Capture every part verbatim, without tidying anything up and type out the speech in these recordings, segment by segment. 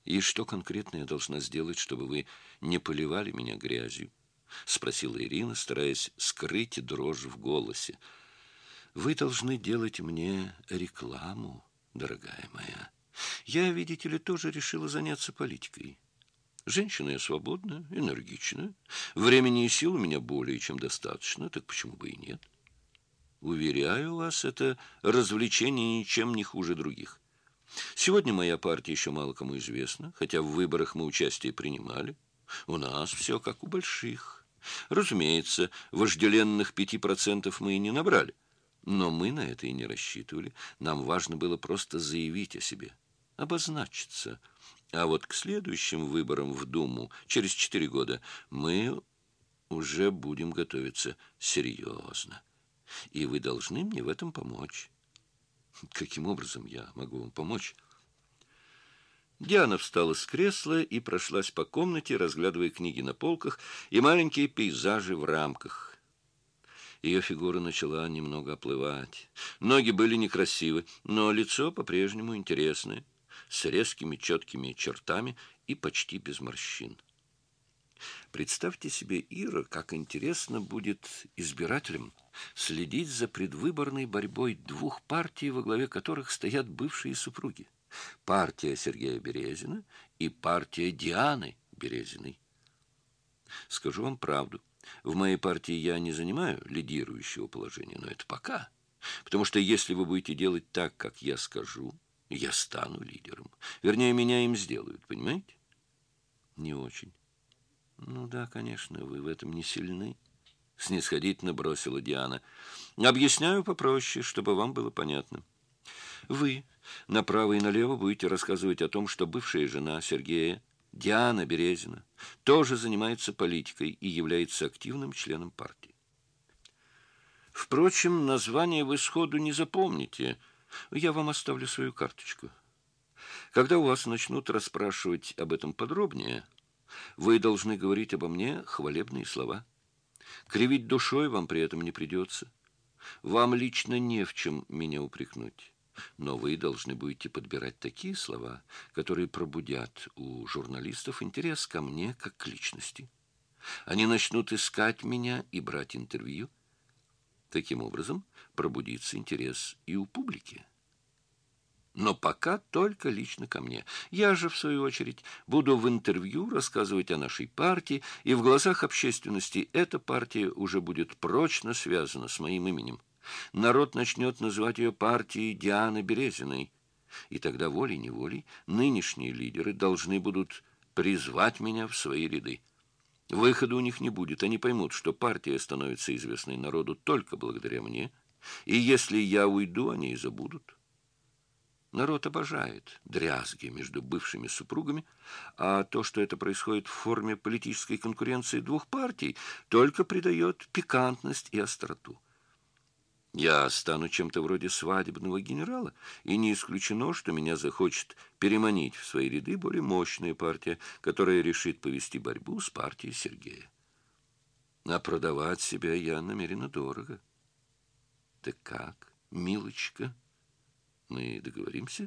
И что конкретно я должна сделать, чтобы вы не поливали меня грязью? — спросила Ирина, стараясь скрыть дрожь в голосе. — Вы должны делать мне рекламу, дорогая моя. Я, видите ли, тоже решила заняться политикой. Женщина я свободная, энергичная. Времени и сил у меня более чем достаточно, так почему бы и нет? Уверяю вас, это развлечение ничем не хуже других. Сегодня моя партия еще мало кому известна, хотя в выборах мы участие принимали. У нас все как у больших. Разумеется, вожделенных пяти процентов мы и не набрали. Но мы на это и не рассчитывали. Нам важно было просто заявить о себе, обозначиться. А вот к следующим выборам в Думу через четыре года мы уже будем готовиться серьезно. И вы должны мне в этом помочь. Каким образом я могу вам помочь? Диана встала с кресла и прошлась по комнате, разглядывая книги на полках и маленькие пейзажи в рамках. Ее фигура начала немного оплывать. Ноги были некрасивы, но лицо по-прежнему интересное, с резкими четкими чертами и почти без морщин. Представьте себе, Ира, как интересно будет избирателям следить за предвыборной борьбой двух партий, во главе которых стоят бывшие супруги. Партия Сергея Березина и партия Дианы Березиной. Скажу вам правду. В моей партии я не занимаю лидирующего положения, но это пока. Потому что если вы будете делать так, как я скажу, я стану лидером. Вернее, меня им сделают, понимаете? Не очень. Ну да, конечно, вы в этом не сильны. Снисходительно бросила Диана. Объясняю попроще, чтобы вам было понятно. Вы направо и налево будете рассказывать о том, что бывшая жена Сергея, Диана Березина, тоже занимается политикой и является активным членом партии. Впрочем, название вы сходу не запомните. Я вам оставлю свою карточку. Когда у вас начнут расспрашивать об этом подробнее, вы должны говорить обо мне хвалебные слова. Кривить душой вам при этом не придется. Вам лично не в чем меня упрекнуть. Но вы должны будете подбирать такие слова, которые пробудят у журналистов интерес ко мне как к личности. Они начнут искать меня и брать интервью. Таким образом, пробудится интерес и у публики. Но пока только лично ко мне. Я же, в свою очередь, буду в интервью рассказывать о нашей партии, и в глазах общественности эта партия уже будет прочно связана с моим именем. Народ начнет называть ее партией Дианы Березиной. И тогда волей-неволей нынешние лидеры должны будут призвать меня в свои ряды. Выхода у них не будет. Они поймут, что партия становится известной народу только благодаря мне. И если я уйду, они и забудут. Народ обожает дрязги между бывшими супругами, а то, что это происходит в форме политической конкуренции двух партий, только придает пикантность и остроту. Я стану чем-то вроде свадебного генерала, и не исключено, что меня захочет переманить в свои ряды более мощная партия, которая решит повести борьбу с партией Сергея. А продавать себя я намерена дорого. Так как, милочка, мы договоримся?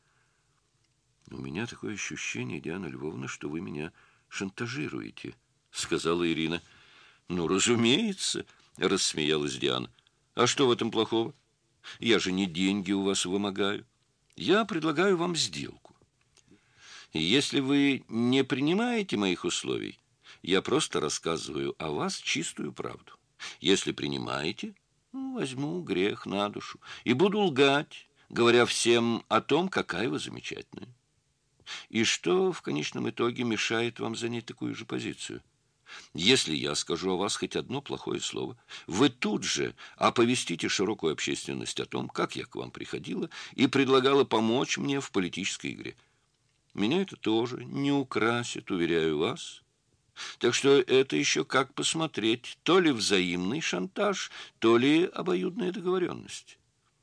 У меня такое ощущение, Диана Львовна, что вы меня шантажируете, сказала Ирина. Ну, разумеется, рассмеялась Диана. А что в этом плохого? Я же не деньги у вас вымогаю. Я предлагаю вам сделку. И если вы не принимаете моих условий, я просто рассказываю о вас чистую правду. Если принимаете, ну, возьму грех на душу и буду лгать, говоря всем о том, какая вы замечательная. И что в конечном итоге мешает вам занять такую же позицию? Если я скажу о вас хоть одно плохое слово, вы тут же оповестите широкую общественность о том, как я к вам приходила и предлагала помочь мне в политической игре. Меня это тоже не украсит, уверяю вас. Так что это еще как посмотреть, то ли взаимный шантаж, то ли обоюдная договоренность.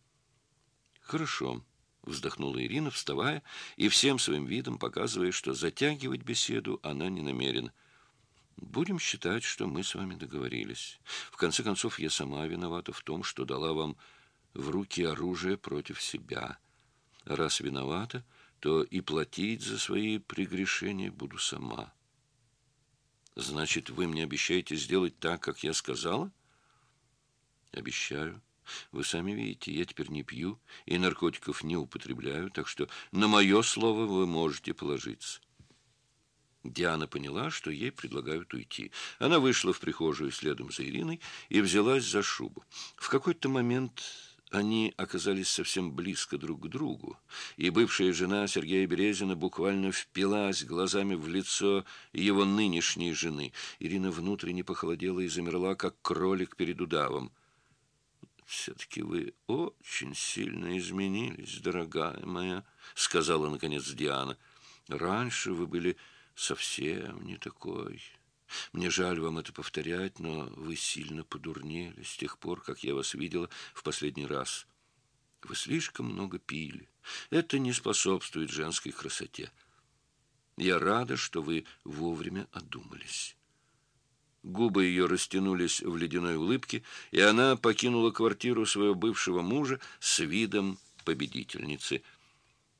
Хорошо, вздохнула Ирина, вставая и всем своим видом показывая, что затягивать беседу она не намерена. Будем считать, что мы с вами договорились. В конце концов, я сама виновата в том, что дала вам в руки оружие против себя. Раз виновата, то и платить за свои прегрешения буду сама. Значит, вы мне обещаете сделать так, как я сказала? Обещаю. Вы сами видите, я теперь не пью и наркотиков не употребляю, так что на мое слово вы можете положиться. Диана поняла, что ей предлагают уйти. Она вышла в прихожую следом за Ириной и взялась за шубу. В какой-то момент они оказались совсем близко друг к другу, и бывшая жена Сергея Березина буквально впилась глазами в лицо его нынешней жены. Ирина внутренне похолодела и замерла, как кролик перед удавом. «Все-таки вы очень сильно изменились, дорогая моя», — сказала, наконец, Диана. «Раньше вы были совсем не такой. Мне жаль вам это повторять, но вы сильно подурнели с тех пор, как я вас видела в последний раз. Вы слишком много пили. Это не способствует женской красоте. Я рада, что вы вовремя одумались». Губы ее растянулись в ледяной улыбке, и она покинула квартиру своего бывшего мужа с видом победительницы.